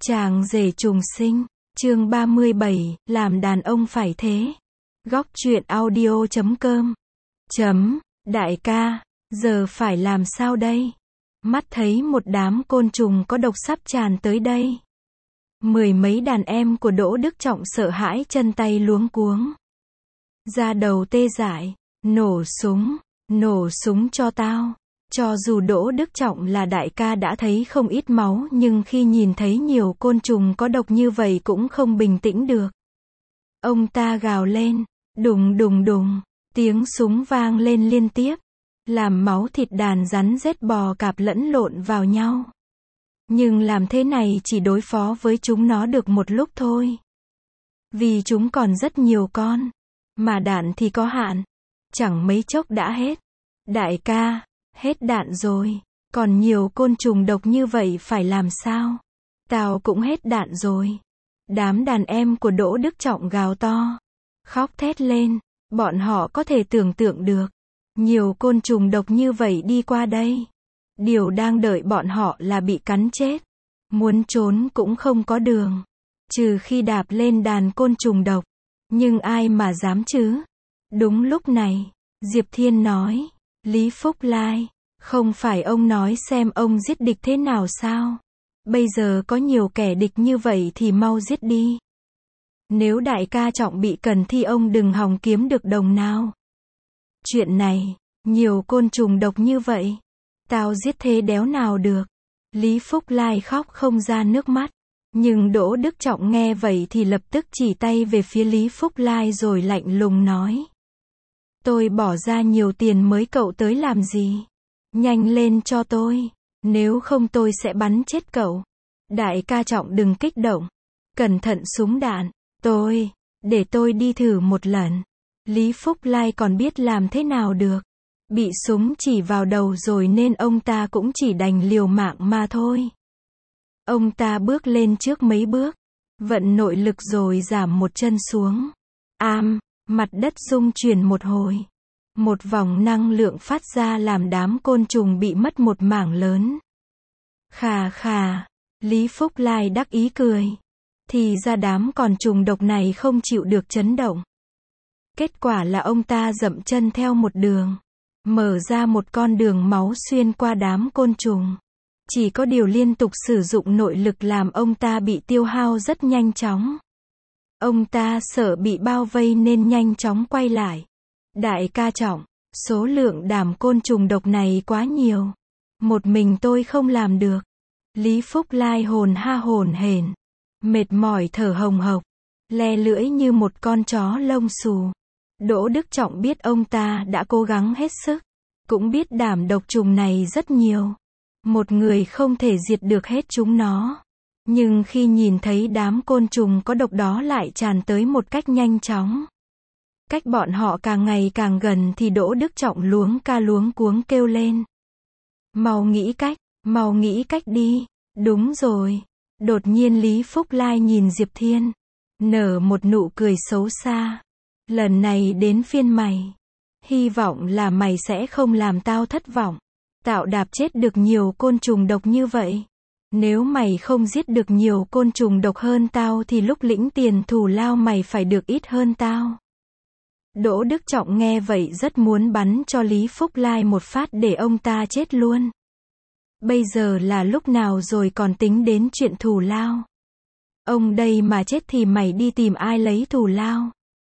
Chàng rể trùng sinh, chương 37, làm đàn ông phải thế. Góc truyện audio.com. Đại ca, giờ phải làm sao đây? Mắt thấy một đám côn trùng có độc sắp tràn tới đây. Mười mấy đàn em của Đỗ Đức Trọng sợ hãi chân tay luống cuống. Da đầu tê dại, nổ súng cho tao. Cho dù Đỗ Đức Trọng là đại ca đã thấy không ít máu nhưng khi nhìn thấy nhiều côn trùng có độc như vậy cũng không bình tĩnh được. Ông ta gào lên, đùng đùng đùng, tiếng súng vang lên liên tiếp, làm máu thịt đàn rắn rết bò cạp lẫn lộn vào nhau. Nhưng làm thế này chỉ đối phó với chúng nó được một lúc thôi. Vì chúng còn rất nhiều con, mà đạn thì có hạn, chẳng mấy chốc đã hết. Đại ca, hết đạn rồi, còn nhiều côn trùng độc như vậy phải làm sao? Tao cũng hết đạn rồi. Đám đàn em của Đỗ Đức Trọng gào to, khóc thét lên, bọn họ có thể tưởng tượng được, nhiều côn trùng độc như vậy đi qua đây. Điều đang đợi bọn họ là bị cắn chết, muốn trốn cũng không có đường, trừ khi đạp lên đàn côn trùng độc, nhưng ai mà dám chứ? Đúng lúc này, Diệp Thiên nói, Lý Phúc Lai, không phải ông nói xem ông giết địch thế nào sao? Bây giờ có nhiều kẻ địch như vậy thì mau giết đi. Nếu đại ca Trọng bị cần thì ông đừng hòng kiếm được đồng nào. Chuyện này, nhiều côn trùng độc như vậy, tao giết thế đéo nào được. Lý Phúc Lai khóc không ra nước mắt. Nhưng Đỗ Đức Trọng nghe vậy thì lập tức chỉ tay về phía Lý Phúc Lai rồi lạnh lùng nói. Tôi bỏ ra nhiều tiền mới cậu tới làm gì? Nhanh lên cho tôi, nếu không tôi sẽ bắn chết cậu. Đại ca Trọng đừng kích động, cẩn thận súng đạn, để tôi đi thử một lần. Lý Phúc Lai còn biết làm thế nào được, bị súng chỉ vào đầu rồi nên ông ta cũng chỉ đành liều mạng mà thôi. Ông ta bước lên trước mấy bước, vận nội lực rồi giảm một chân xuống. Mặt đất rung chuyển một hồi. Một vòng năng lượng phát ra làm đám côn trùng bị mất một mảng lớn. Khà, Lý Phúc Lai đắc ý cười. Thì ra đám con trùng độc này không chịu được chấn động. Kết quả là ông ta dậm chân theo một đường, mở ra một con đường máu xuyên qua đám côn trùng. Chỉ có điều liên tục sử dụng nội lực làm ông ta bị tiêu hao rất nhanh chóng. Ông ta sợ bị bao vây nên nhanh chóng quay lại. Đại ca Trọng, số lượng đám côn trùng độc này quá nhiều. Một mình tôi không làm được. Lý Phúc Lai hồn hển, mệt mỏi thở hồng hộc, le lưỡi như một con chó lông xù. Đỗ Đức Trọng biết ông ta đã cố gắng hết sức, cũng biết đám độc trùng này rất nhiều. Một người không thể diệt được hết chúng nó. Nhưng khi nhìn thấy đám côn trùng có độc đó lại tràn tới một cách nhanh chóng, cách bọn họ càng ngày càng gần thì Đỗ Đức Trọng luống cuống kêu lên. Mau nghĩ cách đi. Đúng rồi. Đột nhiên Lý Phúc Lai nhìn Diệp Thiên, nở một nụ cười xấu xa. Lần này đến phiên mày. Hy vọng là mày sẽ không làm tao thất vọng. Tạo đạp chết được nhiều côn trùng độc như vậy. Nếu mày không giết được nhiều côn trùng độc hơn tao thì lúc lĩnh tiền thù lao mày phải được ít hơn tao. Đỗ Đức Trọng nghe vậy rất muốn bắn cho Lý Phúc Lai một phát để ông ta chết luôn. Bây giờ là lúc nào rồi còn tính đến chuyện thù lao. Ông đây mà chết thì mày đi tìm ai lấy thù lao.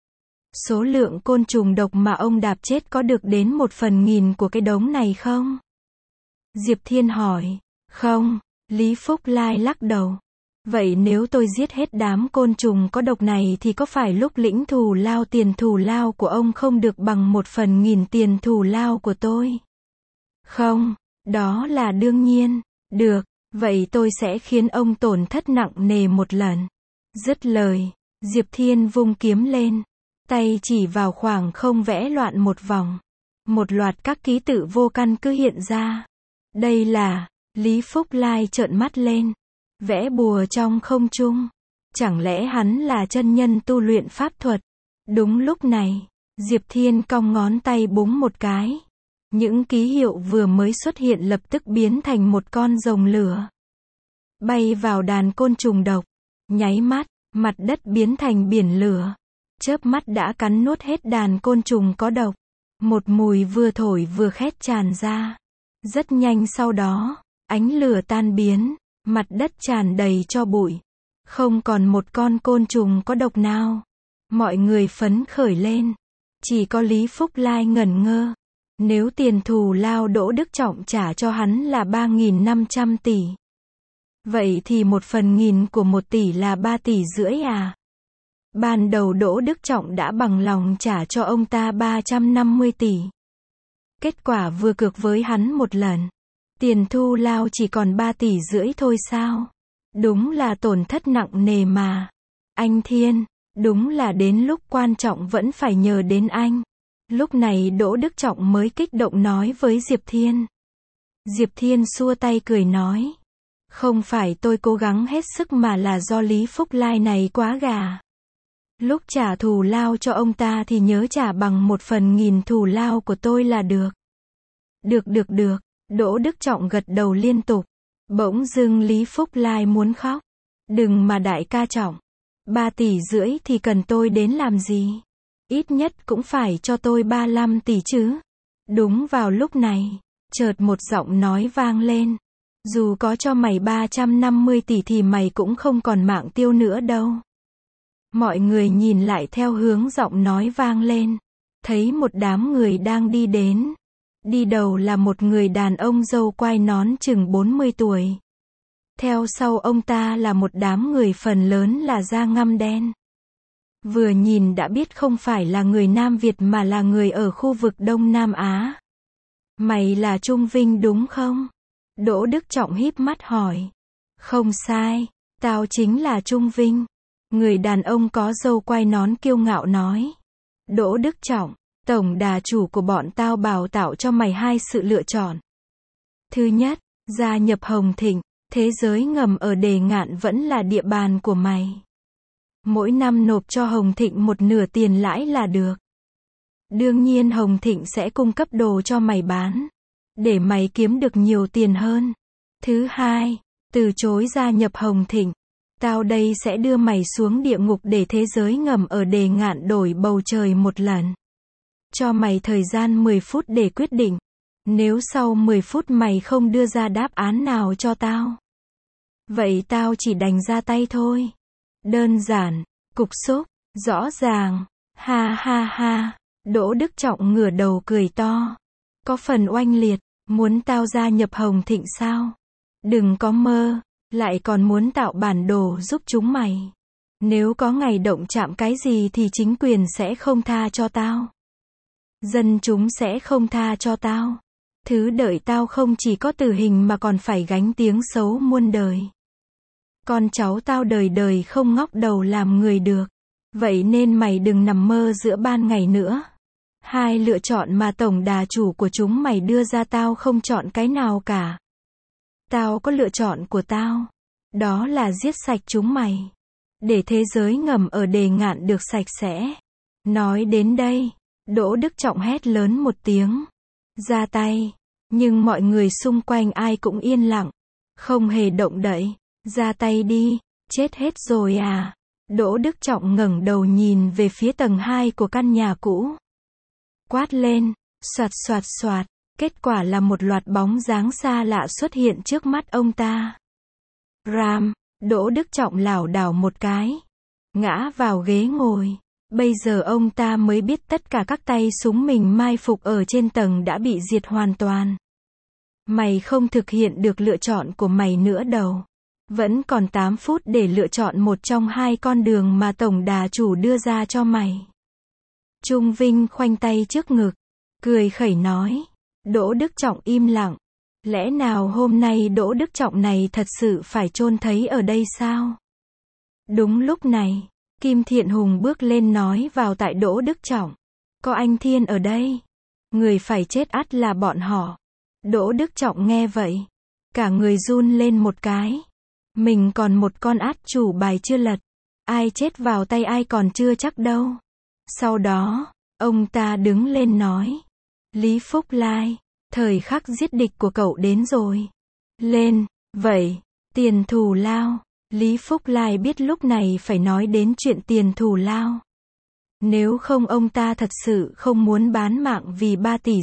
Số lượng côn trùng độc mà ông đạp chết có được đến 1/1000 của cái đống này không? Diệp Thiên hỏi. Không, Lý Phúc Lai lắc đầu. Vậy nếu tôi giết hết đám côn trùng có độc này thì có phải lúc lĩnh thù lao tiền thù lao của ông không được bằng 1/1000 tiền thù lao của tôi? Không, đó là đương nhiên. Được, vậy tôi sẽ khiến ông tổn thất nặng nề một lần. Dứt lời, Diệp Thiên vung kiếm lên, tay chỉ vào khoảng không vẽ loạn một vòng. Một loạt các ký tự vô căn cứ hiện ra. Đây là, Lý Phúc Lai trợn mắt lên. Vẽ bùa trong không trung. Chẳng lẽ hắn là chân nhân tu luyện pháp thuật? Đúng lúc này, Diệp Thiên cong ngón tay búng một cái. Những ký hiệu vừa mới xuất hiện lập tức biến thành một con rồng lửa. bay vào đàn côn trùng độc. Nháy mắt, mặt đất biến thành biển lửa. Chớp mắt đã cắn nuốt hết đàn côn trùng có độc. Một mùi vừa thổi vừa khét tràn ra. Rất nhanh sau đó, ánh lửa tan biến, mặt đất tràn đầy tro bụi. Không còn một con côn trùng có độc nào. Mọi người phấn khởi lên. Chỉ có Lý Phúc Lai ngẩn ngơ. Nếu tiền thù lao Đỗ Đức Trọng trả cho hắn là 3.500 tỷ. Vậy thì 1/1000 của 1 tỷ là 3,5 tỷ à? Ban đầu Đỗ Đức Trọng đã bằng lòng trả cho ông ta 350 tỷ. Kết quả vừa cược với hắn một lần. Tiền thù lao chỉ còn 3,5 tỷ thôi sao? Đúng là tổn thất nặng nề mà. Anh Thiên, đúng là đến lúc quan trọng vẫn phải nhờ đến anh. Lúc này Đỗ Đức Trọng mới kích động nói với Diệp Thiên. Diệp Thiên xua tay cười nói. Không phải tôi cố gắng hết sức mà là do Lý Phúc Lai này quá gà. Lúc trả thù lao cho ông ta thì nhớ trả bằng 1/1000 thù lao của tôi là được. Được. Đỗ Đức Trọng gật đầu liên tục. Bỗng dưng Lý Phúc Lai muốn khóc. Đừng mà đại ca Trọng. 3,5 tỷ thì cần tôi đến làm gì? Ít nhất cũng phải cho tôi 35 tỷ chứ. Đúng vào lúc này, chợt một giọng nói vang lên. Dù có cho mày 350 tỷ thì mày cũng không còn mạng tiêu nữa đâu. Mọi người nhìn lại theo hướng giọng nói vang lên. Thấy một đám người đang đi đến. Đi đầu là một người đàn ông râu quai nón chừng 40 tuổi. Theo sau ông ta là một đám người phần lớn là da ngăm đen. Vừa nhìn đã biết không phải là người Nam Việt mà là người ở khu vực Đông Nam Á. Mày là Trung Vinh đúng không? Đỗ Đức Trọng híp mắt hỏi. Không sai, tao chính là Trung Vinh. Người đàn ông có râu quai nón kiêu ngạo nói. Đỗ Đức Trọng, tổng đà chủ của bọn tao bảo tạo cho mày 2 sự lựa chọn. Thứ nhất, gia nhập Hồng Thịnh, thế giới ngầm ở Đề Ngạn vẫn là địa bàn của mày. Mỗi năm nộp cho Hồng Thịnh 1/2 tiền lãi là được. Đương nhiên Hồng Thịnh sẽ cung cấp đồ cho mày bán. Để mày kiếm được nhiều tiền hơn. Thứ hai, từ chối gia nhập Hồng Thịnh. Tao đây sẽ đưa mày xuống địa ngục để thế giới ngầm ở Đề Ngạn đổi bầu trời một lần. Cho mày thời gian 10 phút để quyết định. Nếu sau 10 phút mày không đưa ra đáp án nào cho tao, vậy tao chỉ đành ra tay thôi. Đơn giản, cục xúc, rõ ràng. Ha ha ha. Đỗ Đức Trọng ngửa đầu cười to. Có phần oanh liệt. Muốn tao gia nhập Hồng Thịnh sao? Đừng có mơ. Lại còn muốn tạo bản đồ giúp chúng mày. Nếu có ngày động chạm cái gì thì chính quyền sẽ không tha cho tao. Dân chúng sẽ không tha cho tao. Thứ đợi tao không chỉ có tử hình mà còn phải gánh tiếng xấu muôn đời. Con cháu tao đời đời không ngóc đầu làm người được. Vậy nên mày đừng nằm mơ giữa ban ngày nữa. 2 lựa chọn mà tổng đà chủ của chúng mày đưa ra tao không chọn cái nào cả. Tao có lựa chọn của tao. Đó là giết sạch chúng mày. Để thế giới ngầm ở Đề Ngạn được sạch sẽ. Nói đến đây, Đỗ Đức Trọng hét lớn một tiếng. Ra tay. Nhưng mọi người xung quanh ai cũng yên lặng. Không hề động đậy. Ra tay đi. Chết hết rồi à? Đỗ Đức Trọng ngẩng đầu nhìn về phía tầng 2 của căn nhà cũ. Quát lên. Soạt soạt soạt. Kết quả là một loạt bóng dáng xa lạ xuất hiện trước mắt ông ta. Ram. Đỗ Đức Trọng lảo đảo một cái. Ngã vào ghế ngồi. Bây giờ ông ta mới biết tất cả các tay súng mình mai phục ở trên tầng đã bị diệt hoàn toàn. Mày không thực hiện được lựa chọn của mày nữa đâu. Vẫn còn 8 phút để lựa chọn một trong 2 con đường mà tổng đà chủ đưa ra cho mày. Trung Vinh khoanh tay trước ngực. Cười khẩy nói. Đỗ Đức Trọng im lặng. Lẽ nào hôm nay Đỗ Đức Trọng này thật sự phải chôn thấy ở đây sao? Đúng lúc này, Kim Thiện Hùng bước lên nói vào tại Đỗ Đức Trọng. Có anh Thiên ở đây. Người phải chết ắt là bọn họ. Đỗ Đức Trọng nghe vậy. Cả người run lên một cái. Mình còn một con át chủ bài chưa lật. Ai chết vào tay ai còn chưa chắc đâu. Sau đó, ông ta đứng lên nói. Lý Phúc Lai, thời khắc giết địch của cậu đến rồi. Lên, vậy, Tiền thù lao. Lý Phúc Lai biết lúc này phải nói đến chuyện tiền thù lao. Nếu không ông ta thật sự không muốn bán mạng vì 3,5 tỷ.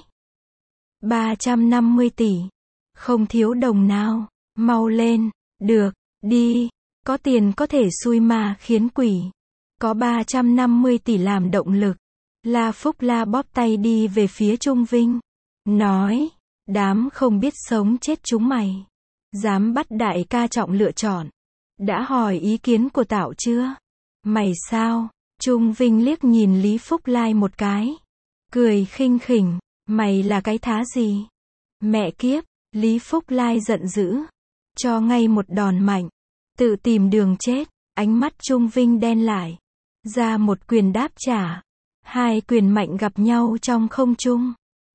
350 tỷ. Không thiếu đồng nào. Mau lên. Được. Đi. Có tiền có thể xui ma khiến quỷ. Có 350 tỷ làm động lực. La Phúc La bóp tay đi về phía Trung Vinh. Nói. Đám không biết sống chết chúng mày. Dám bắt đại ca Trọng lựa chọn. Đã hỏi ý kiến của tao chưa? Mày sao? Trung Vinh liếc nhìn Lý Phúc Lai một cái. Cười khinh khỉnh. Mày là cái thá gì? Mẹ kiếp. Lý Phúc Lai giận dữ. Cho ngay một đòn mạnh. Tự tìm đường chết. Ánh mắt Trung Vinh đen lại. Ra một quyền đáp trả. Hai quyền mạnh gặp nhau trong không trung.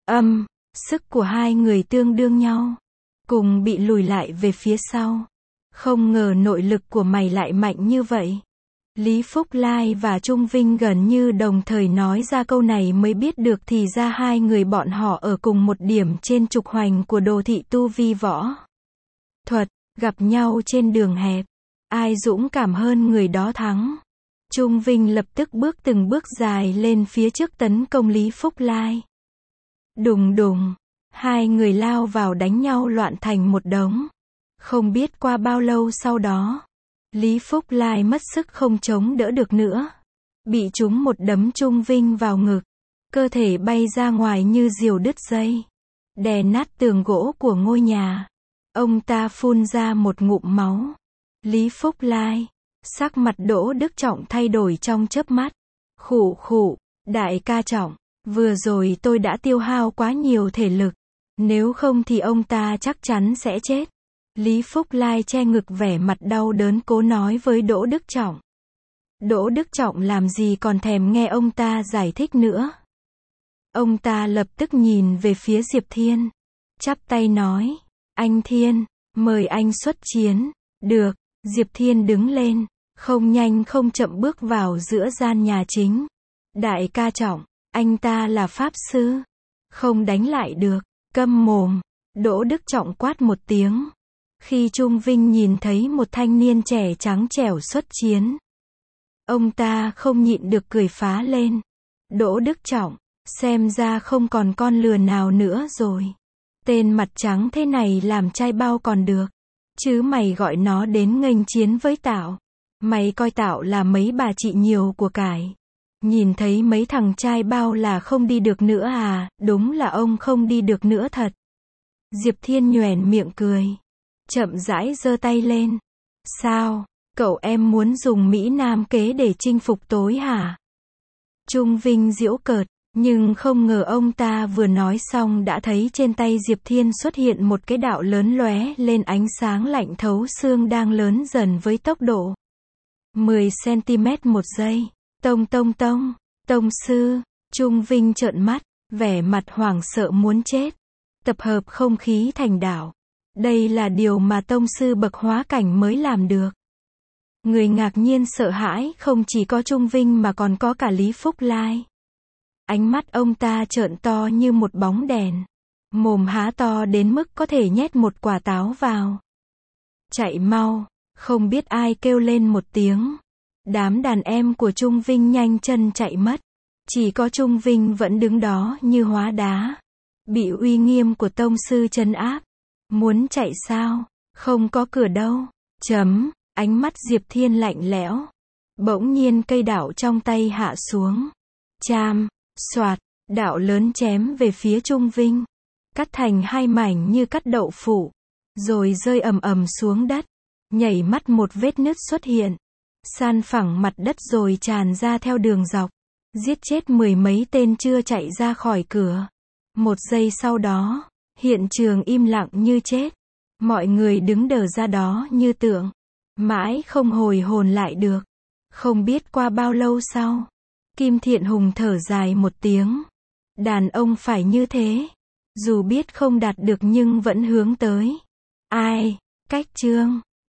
Sức của hai người tương đương nhau. Cùng bị lùi lại về phía sau. Không ngờ nội lực của mày lại mạnh như vậy. Lý Phúc Lai và Trung Vinh gần như đồng thời nói ra câu này mới biết được thì ra hai người bọn họ ở cùng một điểm trên trục hoành của đồ thị tu vi võ thuật, gặp nhau trên đường hẹp. Ai dũng cảm hơn người đó thắng. Trung Vinh lập tức bước từng bước dài lên phía trước tấn công Lý Phúc Lai. Đùng đùng, hai người lao vào đánh nhau loạn thành một đống. Không biết qua bao lâu sau đó, Lý Phúc Lai mất sức không chống đỡ được nữa. Bị trúng một đấm Trung Vinh vào ngực. Cơ thể bay ra ngoài như diều đứt dây. Đè nát tường gỗ của ngôi nhà. Ông ta phun ra một ngụm máu. Lý Phúc Lai. Sắc mặt Đỗ Đức Trọng thay đổi trong chớp mắt. Khụ khụ, đại ca Trọng. Vừa rồi tôi đã tiêu hao quá nhiều thể lực. Nếu không thì ông ta chắc chắn sẽ chết. Lý Phúc Lai che ngực vẻ mặt đau đớn cố nói với Đỗ Đức Trọng. Đỗ Đức Trọng làm gì còn thèm nghe ông ta giải thích nữa. Ông ta lập tức nhìn về phía Diệp Thiên. Chắp tay nói. Anh Thiên, mời anh xuất chiến. Được, Diệp Thiên đứng lên. Không nhanh không chậm bước vào giữa gian nhà chính. Đại ca Trọng, anh ta là pháp sư. Không đánh lại được. Câm mồm. Đỗ Đức Trọng quát một tiếng. Khi Trung Vinh nhìn thấy một thanh niên trẻ trắng trẻo xuất chiến, ông ta không nhịn được cười phá lên. Đỗ Đức Trọng, xem ra không còn con lừa nào nữa rồi. Tên mặt trắng thế này làm trai bao còn được. Chứ mày gọi nó đến nghênh chiến với tao. Mày coi tao là mấy bà chị nhiều của cải. Nhìn thấy mấy thằng trai bao là không đi được nữa à, đúng là ông không đi được nữa thật. Diệp Thiên nhoẻn miệng cười. Chậm rãi giơ tay lên. Sao, cậu em muốn dùng Mỹ Nam kế để chinh phục tối hả? Trung Vinh giễu cợt, nhưng không ngờ ông ta vừa nói xong đã thấy trên tay Diệp Thiên xuất hiện một cái đạo lớn lóe lên ánh sáng lạnh thấu xương đang lớn dần với tốc độ 10 cm một giây. Tông tông tông, tông sư. Trung Vinh trợn mắt, vẻ mặt hoảng sợ muốn chết. Tập hợp không khí thành đạo. Đây là điều mà tông sư bậc hóa cảnh mới làm được. Người ngạc nhiên sợ hãi không chỉ có Trung Vinh mà còn có cả Lý Phúc Lai. Ánh mắt ông ta trợn to như một bóng đèn. Mồm há to đến mức có thể nhét một quả táo vào. Chạy mau, không biết ai kêu lên một tiếng. Đám đàn em của Trung Vinh nhanh chân chạy mất. Chỉ có Trung Vinh vẫn đứng đó như hóa đá. Bị uy nghiêm của tông sư trấn áp. Muốn chạy sao? Không có cửa đâu. Ánh mắt Diệp Thiên lạnh lẽo. Bỗng nhiên cây đạo trong tay hạ xuống. Cham, xoạt, đạo lớn chém về phía Trung Vinh. Cắt thành hai mảnh như cắt đậu phụ. Rồi rơi ầm ầm xuống đất. Nhảy mắt một vết nứt xuất hiện. San phẳng mặt đất rồi tràn ra theo đường dọc. Giết chết 10 mấy tên chưa chạy ra khỏi cửa. Một giây sau đó, hiện trường im lặng như chết. Mọi người đứng đờ ra đó như tượng. Mãi không hồi hồn lại được. Không biết qua bao lâu sau. Kim Thiện Hùng thở dài một tiếng. Đàn ông phải như thế. Dù biết không đạt được nhưng vẫn hướng tới. Ai? Cách chương